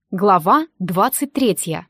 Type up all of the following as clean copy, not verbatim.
Глава 23.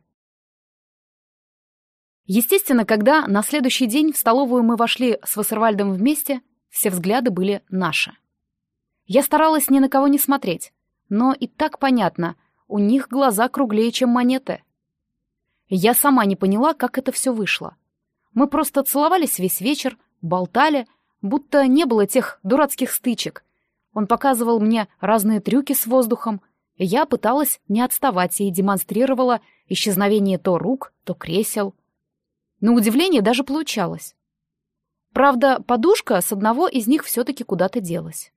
Естественно, когда на следующий день в столовую мы вошли с Вассервальдом вместе, все взгляды были наши. Я старалась ни на кого не смотреть, но и так понятно, у них глаза круглее, чем монеты. Я сама не поняла, как это все вышло. Мы просто целовались весь вечер, болтали, будто не было тех дурацких стычек. Он показывал мне разные трюки с воздухом, я пыталась не отставать и демонстрировала исчезновение то рук, то кресел. На удивление даже получалось. Правда, подушка с одного из них все-таки куда-то делась.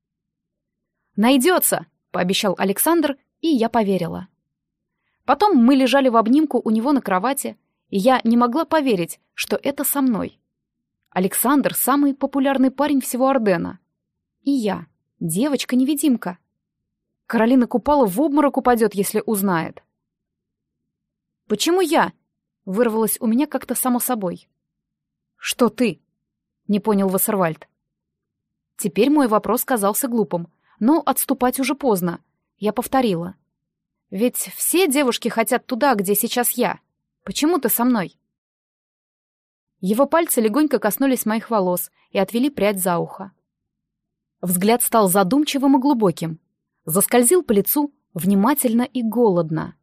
«Найдется», — пообещал Александр, и я поверила. Потом мы лежали в обнимку у него на кровати, и я не могла поверить, что это со мной. Александр — самый популярный парень всего Ордена. И я — девочка-невидимка. Каролина Купала в обморок упадет, если узнает. «Почему я?» — вырвалось у меня как-то само собой. «Что ты?» — не понял Вассервальд. Теперь мой вопрос казался глупым, но отступать уже поздно. Я повторила. «Ведь все девушки хотят туда, где сейчас я. Почему ты со мной?» Его пальцы легонько коснулись моих волос и отвели прядь за ухо. Взгляд стал задумчивым и глубоким. Заскользил по лицу внимательно и голодно.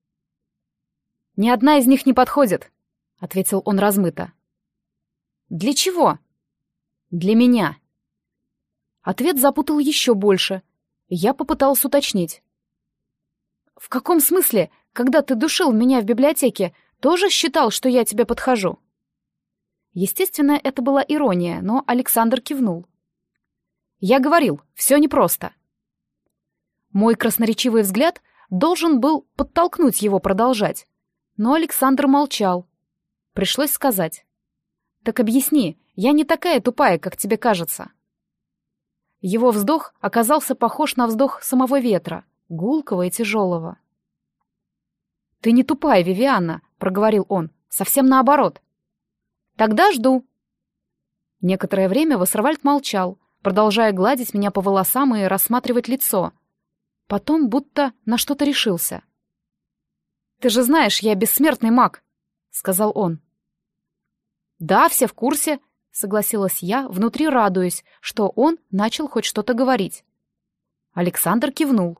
«Ни одна из них не подходит», — ответил он размыто. «Для чего?» «Для меня». Ответ запутал еще больше. Я попыталась уточнить. «В каком смысле, когда ты душил меня в библиотеке, тоже считал, что я тебе подхожу?» Естественно, это была ирония, но Александр кивнул. «Я говорил, все непросто». Мой красноречивый взгляд должен был подтолкнуть его продолжать, но Александр молчал. Пришлось сказать. «Так объясни, я не такая тупая, как тебе кажется». Его вздох оказался похож на вздох самого ветра, гулкого и тяжелого. «Ты не тупая, Вивианна», — проговорил он, — «совсем наоборот». «Тогда жду». Некоторое время Вассервальд молчал, продолжая гладить меня по волосам и рассматривать лицо. Потом будто на что-то решился. «Ты же знаешь, я бессмертный маг», — сказал он. «Да, все в курсе», — согласилась я, внутри радуясь, что он начал хоть что-то говорить. Александр кивнул.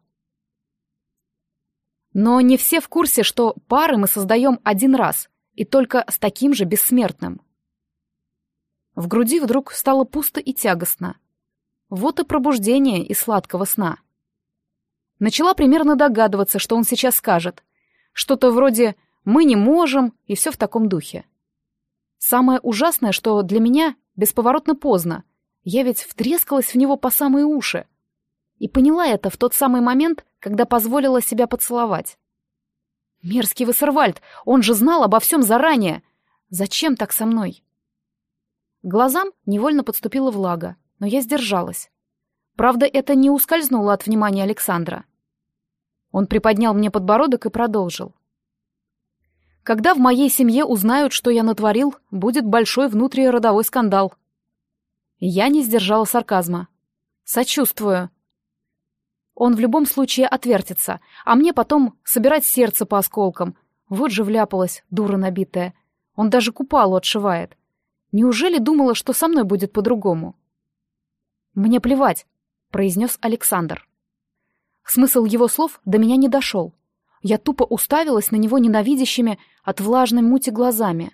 «Но не все в курсе, что пары мы создаем один раз, и только с таким же бессмертным». В груди вдруг стало пусто и тягостно. Вот и пробуждение из сладкого сна. Начала примерно догадываться, что он сейчас скажет. Что-то вроде «мы не можем» и все в таком духе. Самое ужасное, что для меня бесповоротно поздно. Я ведь втрескалась в него по самые уши. И поняла это в тот самый момент, когда позволила себя поцеловать. Мерзкий Вассервальд, он же знал обо всем заранее. Зачем так со мной? К глазам невольно подступила влага, но я сдержалась. Правда, это не ускользнуло от внимания Александра. Он приподнял мне подбородок и продолжил. «Когда в моей семье узнают, что я натворил, будет большой внутриродовой скандал». Я не сдержала сарказма. «Сочувствую». Он в любом случае отвертится, а мне потом собирать сердце по осколкам. Вот же вляпалась, дура набитая. Он даже Купалу отшивает. Неужели думала, что со мной будет по-другому? «Мне плевать», — произнес Александр. Смысл его слов до меня не дошел. Я тупо уставилась на него ненавидящими от влажной мути глазами.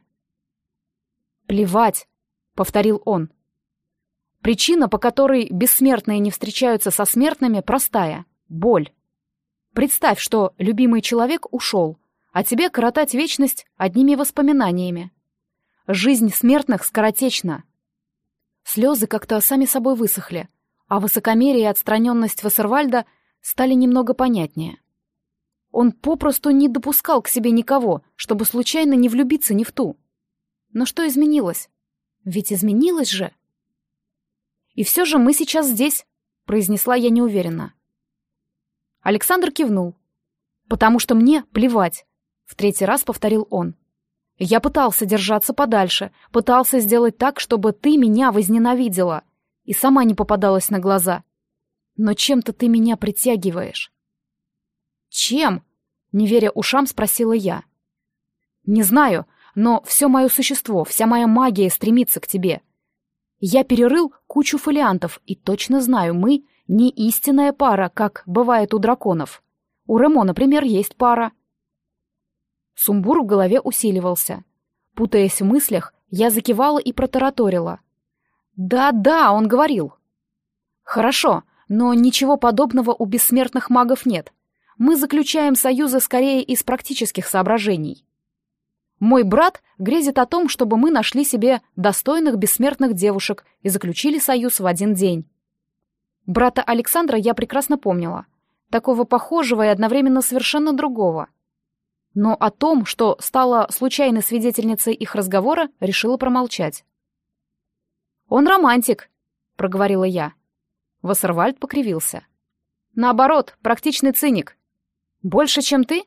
«Плевать», — повторил он. «Причина, по которой бессмертные не встречаются со смертными, простая — боль. Представь, что любимый человек ушел, а тебе коротать вечность одними воспоминаниями. Жизнь смертных скоротечна». Слезы как-то сами собой высохли, а высокомерие и отстраненность Вассервальда стали немного понятнее. Он попросту не допускал к себе никого, чтобы случайно не влюбиться не в ту. Но что изменилось? Ведь изменилось же. «И все же мы сейчас здесь», — произнесла я неуверенно. Александр кивнул. «Потому что мне плевать», — в третий раз повторил он. «Я пытался держаться подальше, пытался сделать так, чтобы ты меня возненавидела, и сама не попадалась на глаза. Но чем-то ты меня притягиваешь». «Чем?» Не веря ушам, спросила я. «Не знаю, но все мое существо, вся моя магия стремится к тебе. Я перерыл кучу фолиантов и точно знаю, мы не истинная пара, как бывает у драконов. У Ремо, например, есть пара». Сумбур в голове усиливался. Путаясь в мыслях, я закивала и протараторила. «Да, он говорил». «Хорошо, но ничего подобного у бессмертных магов нет. Мы заключаем союзы скорее из практических соображений. Мой брат грезит о том, чтобы мы нашли себе достойных бессмертных девушек и заключили союз в один день. Брата Александра я прекрасно помнила. Такого похожего и одновременно совершенно другого. Но о том, что стала случайной свидетельницей их разговора, решила промолчать. «Он романтик», — проговорила я. Вассервальд покривился. «Наоборот, практичный циник. Больше, чем ты?»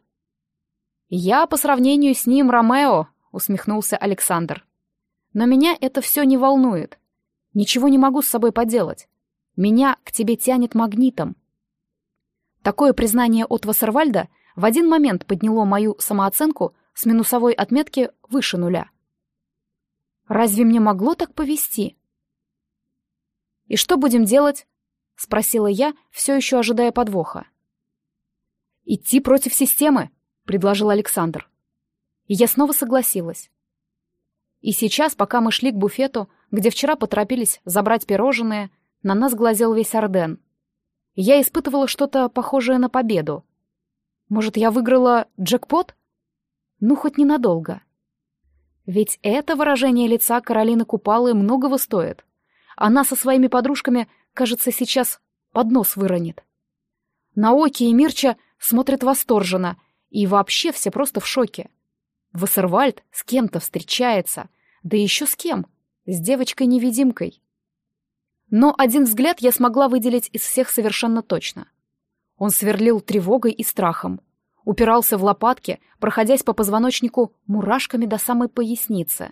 «Я по сравнению с ним Ромео», — усмехнулся Александр. «Но меня это все не волнует. Ничего не могу с собой поделать. Меня к тебе тянет магнитом». Такое признание от Вассервальда в один момент подняло мою самооценку с минусовой отметки выше 0. Разве мне могло так повести? «И что будем делать?» — спросила я, все еще ожидая подвоха. «Идти против системы», — предложил Александр. И я снова согласилась. И сейчас, пока мы шли к буфету, где вчера поторопились забрать пирожные, на нас глазел весь Арден. Я испытывала что-то похожее на победу. Может, я выиграла джекпот? Ну, хоть ненадолго. Ведь это выражение лица Каролины Купалы многого стоит. Она со своими подружками, кажется, сейчас поднос выронит. Наоки и Мирча смотрят восторженно, и вообще все просто в шоке. Вассервальд с кем-то встречается, да еще с кем? С девочкой-невидимкой. Но один взгляд я смогла выделить из всех совершенно точно. Он сверлил тревогой и страхом, упирался в лопатки, проходясь по позвоночнику мурашками до самой поясницы.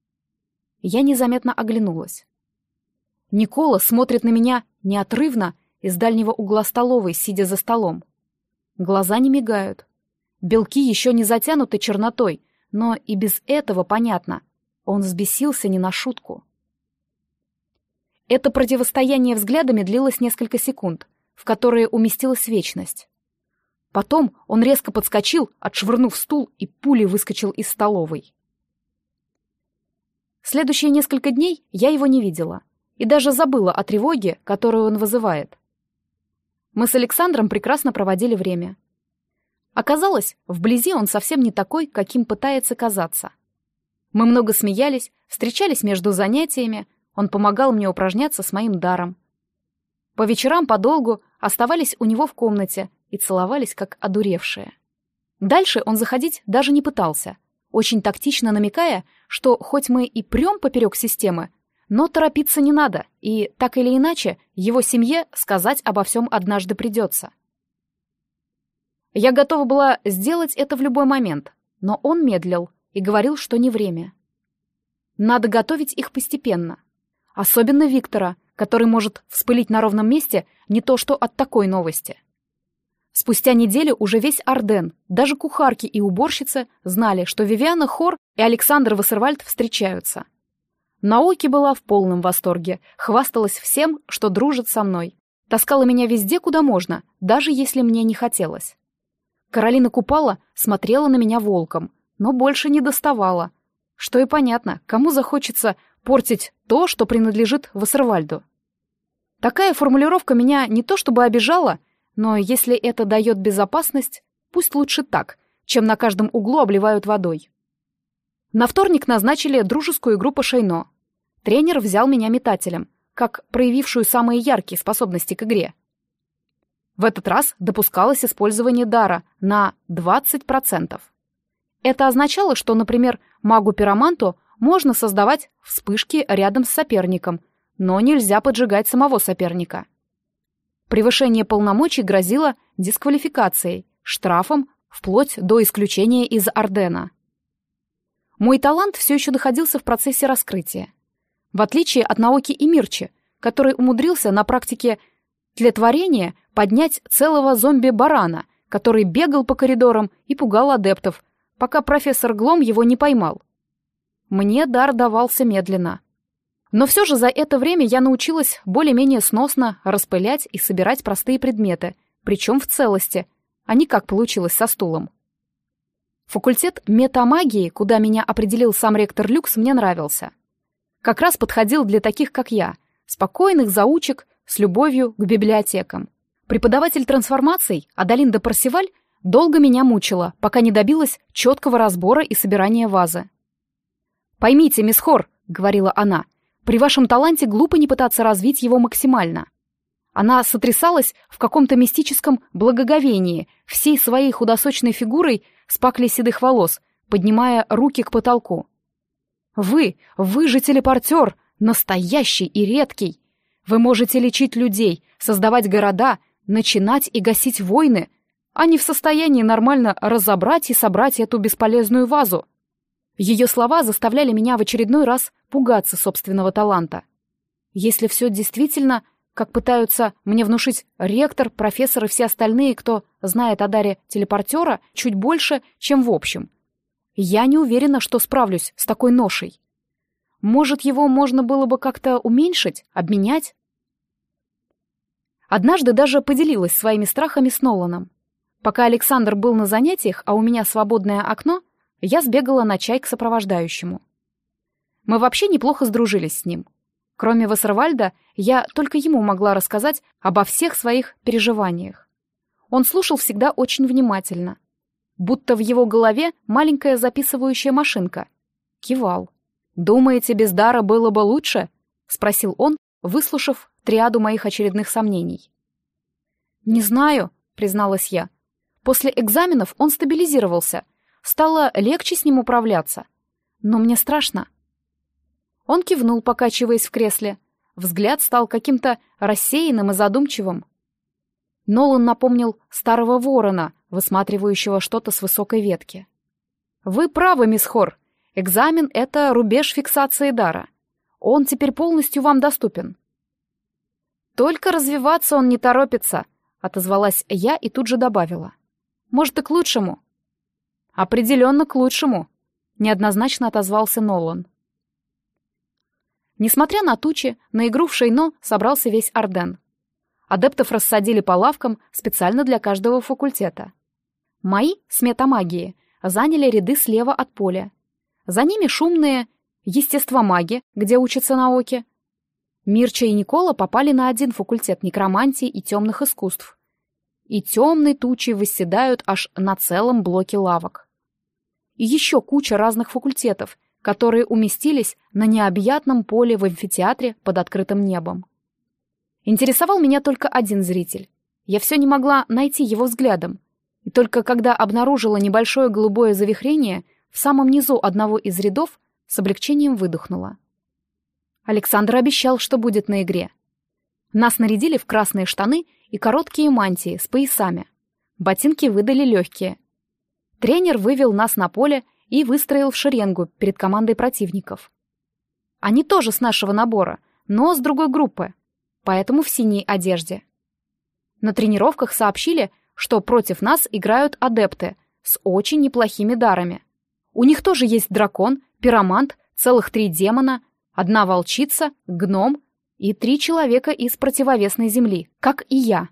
Я незаметно оглянулась. Никола смотрит на меня неотрывно из дальнего угла столовой, сидя за столом. Глаза не мигают. Белки еще не затянуты чернотой, но и без этого понятно. Он взбесился не на шутку. Это противостояние взглядами длилось несколько секунд, в которые уместилась вечность. Потом он резко подскочил, отшвырнув стул, и пулей выскочил из столовой. Следующие несколько дней я его не видела и даже забыла о тревоге, которую он вызывает. Мы с Александром прекрасно проводили время. Оказалось, вблизи он совсем не такой, каким пытается казаться. Мы много смеялись, встречались между занятиями, он помогал мне упражняться с моим даром. По вечерам подолгу оставались у него в комнате и целовались, как одуревшие. Дальше он заходить даже не пытался, очень тактично намекая, что хоть мы и прем поперек системы, но торопиться не надо, и, так или иначе, его семье сказать обо всем однажды придется. Я готова была сделать это в любой момент, но он медлил и говорил, что не время. Надо готовить их постепенно. Особенно Виктора, который может вспылить на ровном месте не то что от такой новости. Спустя неделю уже весь Арден, даже кухарки и уборщицы, знали, что Вивиана Хор и Александр Вассервальд встречаются. Наоки была в полном восторге, хвасталась всем, что дружит со мной. Таскала меня везде, куда можно, даже если мне не хотелось. Каролина Купала смотрела на меня волком, но больше не доставала. Что и понятно, кому захочется портить то, что принадлежит Вассервальду. Такая формулировка меня не то чтобы обижала, но если это дает безопасность, пусть лучше так, чем на каждом углу обливают водой. На вторник назначили дружескую игру по шейно. Тренер взял меня метателем, как проявившую самые яркие способности к игре. В этот раз допускалось использование дара на 20%. Это означало, что, например, магу-пироманту можно создавать вспышки рядом с соперником, но нельзя поджигать самого соперника. Превышение полномочий грозило дисквалификацией, штрафом, вплоть до исключения из Ардена. Мой талант все еще находился в процессе раскрытия. В отличие от Наоки и Мирчи, который умудрился на практике тлетворения поднять целого зомби-барана, который бегал по коридорам и пугал адептов, пока профессор Глом его не поймал. Мне дар давался медленно. Но все же за это время я научилась более-менее сносно распылять и собирать простые предметы, причем в целости, а не как получилось со стулом. Факультет метамагии, куда меня определил сам ректор Люкс, мне нравился. Как раз подходил для таких, как я, спокойных заучек с любовью к библиотекам. Преподаватель трансформаций Адалинда Парсиваль долго меня мучила, пока не добилась четкого разбора и собирания вазы. «Поймите, мисс Хор», — говорила она, — «при вашем таланте глупо не пытаться развить его максимально». Она сотрясалась в каком-то мистическом благоговении, всей своей худосочной фигурой с паклей седых волос, поднимая руки к потолку. Вы же телепортер, настоящий и редкий. Вы можете лечить людей, создавать города, начинать и гасить войны, а не в состоянии нормально разобрать и собрать эту бесполезную вазу». Ее слова заставляли меня в очередной раз пугаться собственного таланта. Если все действительно, как пытаются мне внушить ректор, профессор и все остальные, кто знает о даре телепортера, чуть больше, чем в общем, я не уверена, что справлюсь с такой ношей. Может, его можно было бы как-то уменьшить, обменять? Однажды даже поделилась своими страхами с Ноланом. Пока Александр был на занятиях, а у меня свободное окно, я сбегала на чай к сопровождающему. Мы вообще неплохо сдружились с ним. Кроме Вассервальда, я только ему могла рассказать обо всех своих переживаниях. Он слушал всегда очень внимательно. Будто в его голове маленькая записывающая машинка. Кивал. «Думаете, без дара было бы лучше?» — спросил он, выслушав триаду моих очередных сомнений. «Не знаю», — призналась я. «После экзаменов он стабилизировался. Стало легче с ним управляться. Но мне страшно». Он кивнул, покачиваясь в кресле. Взгляд стал каким-то рассеянным и задумчивым. Нолан напомнил старого ворона, высматривающего что-то с высокой ветки. «Вы правы, мисс Хор. Экзамен — это рубеж фиксации дара. Он теперь полностью вам доступен». «Только развиваться он не торопится», — отозвалась я и тут же добавила. «Может, и к лучшему». «Определенно к лучшему», — неоднозначно отозвался Нолан. Несмотря на тучи, на игру в Шейно собрался весь Орден. Адептов рассадили по лавкам специально для каждого факультета. Мои, с метамагии, заняли ряды слева от поля. За ними шумные естествомаги, где учатся науке. Мирча и Никола попали на один факультет некромантии и темных искусств. И темные тучи восседают аж на целом блоке лавок. И еще куча разных факультетов, которые уместились на необъятном поле в амфитеатре под открытым небом. Интересовал меня только один зритель. Я все не могла найти его взглядом. И только когда обнаружила небольшое голубое завихрение в самом низу одного из рядов, с облегчением выдохнула. Александр обещал, что будет на игре. Нас нарядили в красные штаны и короткие мантии с поясами. Ботинки выдали легкие. Тренер вывел нас на поле и выстроил в шеренгу перед командой противников. Они тоже с нашего набора, но с другой группы, поэтому в синей одежде. На тренировках сообщили, что против нас играют адепты с очень неплохими дарами. У них тоже есть дракон, пиромант, целых 3 демона, 1 волчица, гном и 3 человека из противовесной земли, как и я.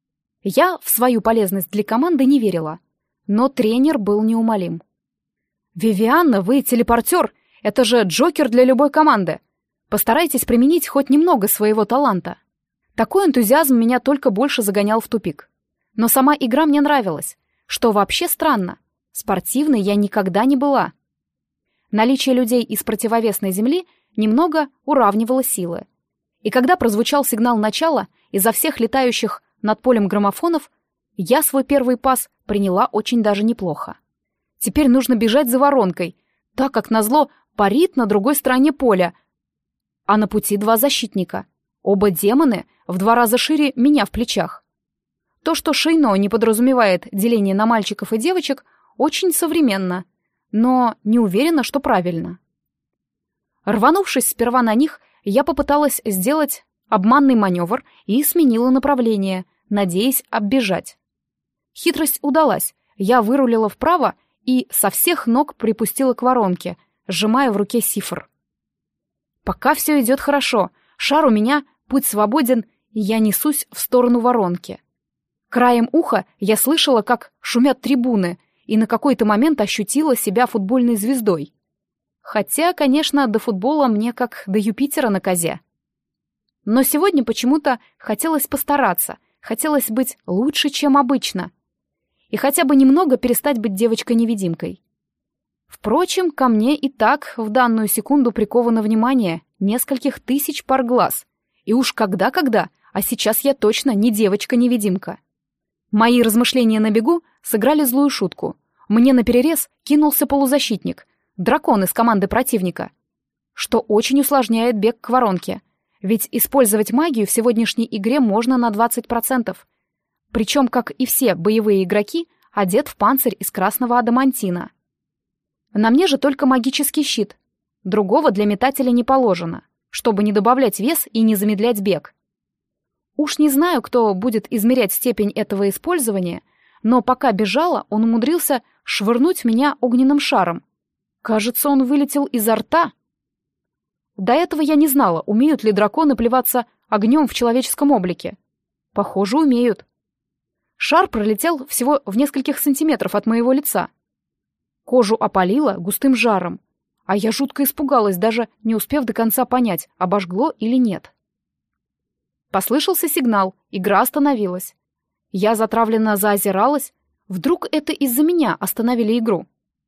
Я в свою полезность для команды не верила, но тренер был неумолим. «Вивианна, вы телепортер! Это же Джокер для любой команды! Постарайтесь применить хоть немного своего таланта!» Такой энтузиазм меня только больше загонял в тупик. Но сама игра мне нравилась, что вообще странно. Спортивной я никогда не была. Наличие людей из противовесной земли немного уравнивало силы. И когда прозвучал сигнал начала, изо всех летающих над полем граммофонов, я свой первый пас приняла очень даже неплохо. Теперь нужно бежать за воронкой, так как назло парит на другой стороне поля. А на пути 2 защитника. Оба демоны в 2 раза шире меня в плечах. То, что Шейно не подразумевает деление на мальчиков и девочек, очень современно, но не уверена, что правильно. Рванувшись сперва на них, я попыталась сделать обманный маневр и сменила направление, надеясь оббежать. Хитрость удалась. Я вырулила вправо и со всех ног припустила к воронке, сжимая в руке сифр. Пока все идет хорошо. Шар у меня, путь свободен, и я несусь в сторону воронки. Краем уха я слышала, как шумят трибуны, и на какой-то момент ощутила себя футбольной звездой. Хотя, конечно, до футбола мне как до Юпитера на козе. Но сегодня почему-то хотелось постараться, хотелось быть лучше, чем обычно. И хотя бы немного перестать быть девочкой-невидимкой. Впрочем, ко мне и так в данную секунду приковано внимание нескольких тысяч пар глаз. И уж когда-когда, а сейчас я точно не девочка-невидимка. Мои размышления на бегу сыграли злую шутку. Мне наперерез кинулся полузащитник, дракон из команды противника, что очень усложняет бег к воронке, ведь использовать магию в сегодняшней игре можно на 20%. Причем, как и все боевые игроки, одет в панцирь из красного адамантина. На мне же только магический щит. Другого для метателя не положено, чтобы не добавлять вес и не замедлять бег. Уж не знаю, кто будет измерять степень этого использования, но пока бежала, он умудрился швырнуть меня огненным шаром. Кажется, он вылетел изо рта. До этого я не знала, умеют ли драконы плеваться огнем в человеческом облике. Похоже, умеют. Шар пролетел всего в нескольких сантиметров от моего лица. Кожу опалило густым жаром, а я жутко испугалась, даже не успев до конца понять, обожгло или нет. Послышался сигнал, игра остановилась. Я затравленно заозиралась, вдруг это из-за меня остановили игру.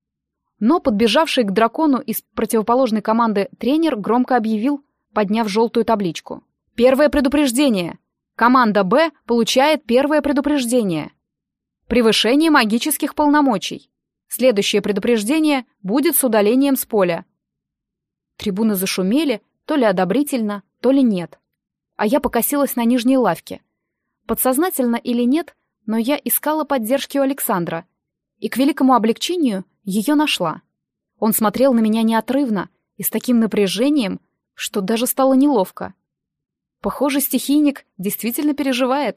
Но подбежавший к дракону из противоположной команды тренер громко объявил, подняв желтую табличку. «Первое предупреждение! Команда «Б» получает первое предупреждение. Превышение магических полномочий. Следующее предупреждение будет с удалением с поля». Трибуны зашумели, то ли одобрительно, то ли нет. А я покосилась на нижней лавке. Подсознательно или нет, но я искала поддержки у Александра, и к великому облегчению ее нашла. Он смотрел на меня неотрывно и с таким напряжением, что даже стало неловко. Похоже, стихийник действительно переживает.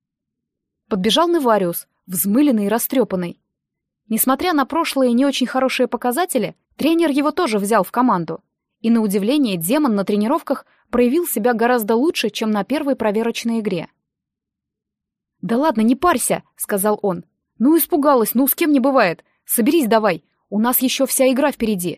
Подбежал Невариус, взмыленный и растрепанный. Несмотря на прошлые не очень хорошие показатели, тренер его тоже взял в команду. И на удивление демон на тренировках проявил себя гораздо лучше, чем на первой проверочной игре. «Да ладно, не парься», — сказал он. «Ну, испугалась, ну, с кем не бывает. Соберись давай, у нас еще вся игра впереди».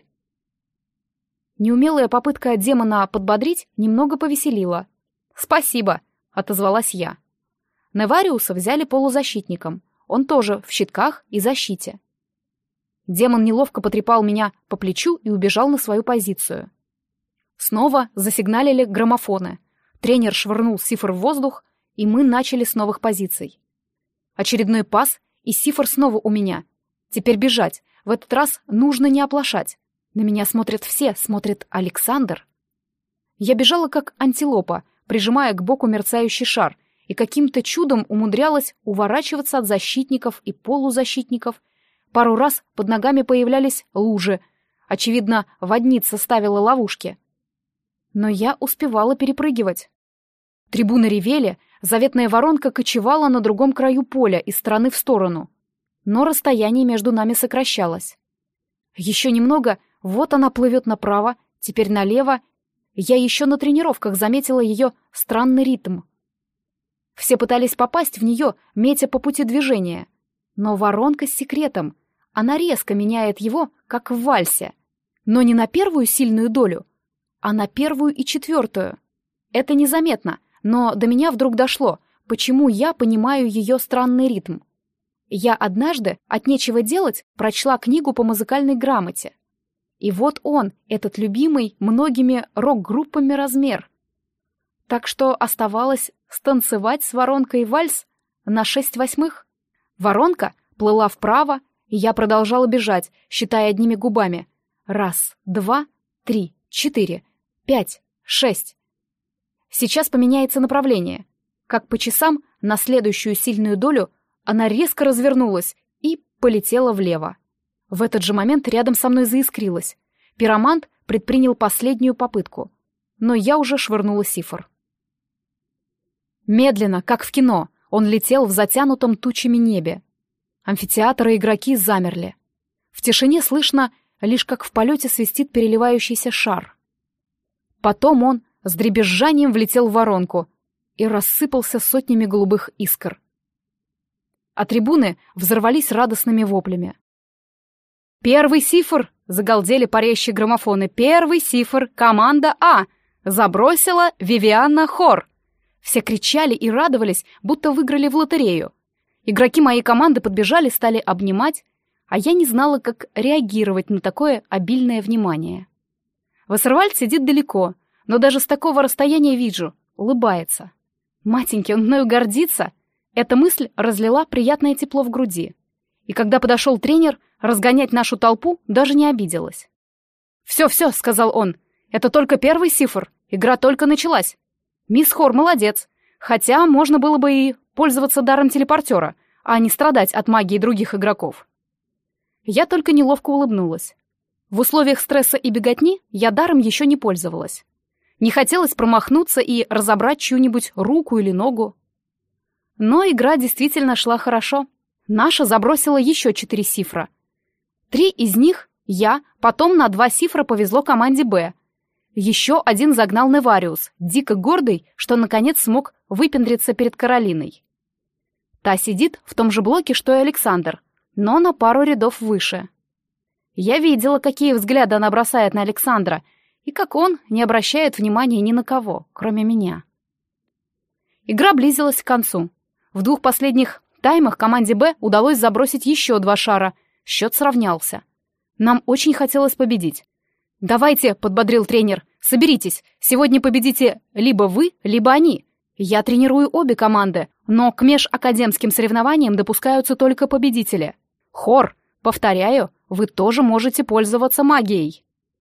Неумелая попытка демона подбодрить немного повеселила. «Спасибо», — отозвалась я. Невариуса взяли полузащитником. Он тоже в щитках и защите. Демон неловко потрепал меня по плечу и убежал на свою позицию. Снова засигналили граммофоны. Тренер швырнул сифр в воздух, и мы начали с новых позиций. Очередной пас, и сифр снова у меня. Теперь бежать. В этот раз нужно не оплошать. На меня смотрят все, смотрит Александр. Я бежала как антилопа, прижимая к боку мерцающий шар, и каким-то чудом умудрялась уворачиваться от защитников и полузащитников. Пару раз под ногами появлялись лужи. Очевидно, водница ставила ловушки. Но я успевала перепрыгивать. Трибуны ревели, заветная воронка кочевала на другом краю поля из стороны в сторону. Но расстояние между нами сокращалось. Еще немного, вот она плывет направо, теперь налево. Я еще на тренировках заметила ее странный ритм. Все пытались попасть в нее, метя по пути движения. Но воронка с секретом. Она резко меняет его, как в вальсе. Но не на первую сильную долю, а на первую и четвертую. Это незаметно, но до меня вдруг дошло, почему я понимаю ее странный ритм. Я однажды, от нечего делать, прочла книгу по музыкальной грамоте. И вот он, этот любимый многими рок-группами размер. Так что оставалось станцевать с воронкой вальс на 6/8. Воронка плыла вправо, и я продолжала бежать, считая одними губами. 1, 2, 3, 4, 5, 6. Сейчас поменяется направление. Как по часам, на следующую сильную долю она резко развернулась и полетела влево. В этот же момент рядом со мной заискрилось. Пиромант предпринял последнюю попытку, но я уже швырнула сифр. Медленно, как в кино, он летел в затянутом тучами небе. Амфитеатр и игроки замерли. В тишине слышно лишь как в полете свистит переливающийся шар. Потом он с дребезжанием влетел в воронку и рассыпался сотнями голубых искр. А трибуны взорвались радостными воплями. «Первый сифр!» — загалдели парящие граммофоны. «Первый сифр! Команда А! Забросила Вивианна Хор!» Все кричали и радовались, будто выиграли в лотерею. Игроки моей команды подбежали, стали обнимать, а я не знала, как реагировать на такое обильное внимание. Вассервальд сидит далеко, но даже с такого расстояния вижу, улыбается. Матеньки, он мною гордится. Эта мысль разлила приятное тепло в груди. И когда подошел тренер, разгонять нашу толпу даже не обиделась. «Все», — сказал он, — «это только первый сифр, игра только началась. Мисс Хор молодец, хотя можно было бы и пользоваться даром телепортера, а не страдать от магии других игроков». Я только неловко улыбнулась. В условиях стресса и беготни я даром еще не пользовалась. Не хотелось промахнуться и разобрать чью-нибудь руку или ногу. Но игра действительно шла хорошо. Наша забросила еще 4 сифра. 3 из них я, потом на 2 сифра повезло команде «Б». Еще один загнал Невариус, дико гордый, что наконец смог выпендриться перед Каролиной. Та сидит в том же блоке, что и Александр, но на пару рядов выше. Я видела, какие взгляды она бросает на Александра, и как он не обращает внимания ни на кого, кроме меня. Игра близилась к концу. В 2 последних таймах команде «Б» удалось забросить еще 2 шара. Счет сравнялся. Нам очень хотелось победить. «Давайте», — подбодрил тренер, — «соберитесь. Сегодня победите либо вы, либо они. Я тренирую обе команды, но к межакадемским соревнованиям допускаются только победители. Хор, повторяю, вы тоже можете пользоваться магией».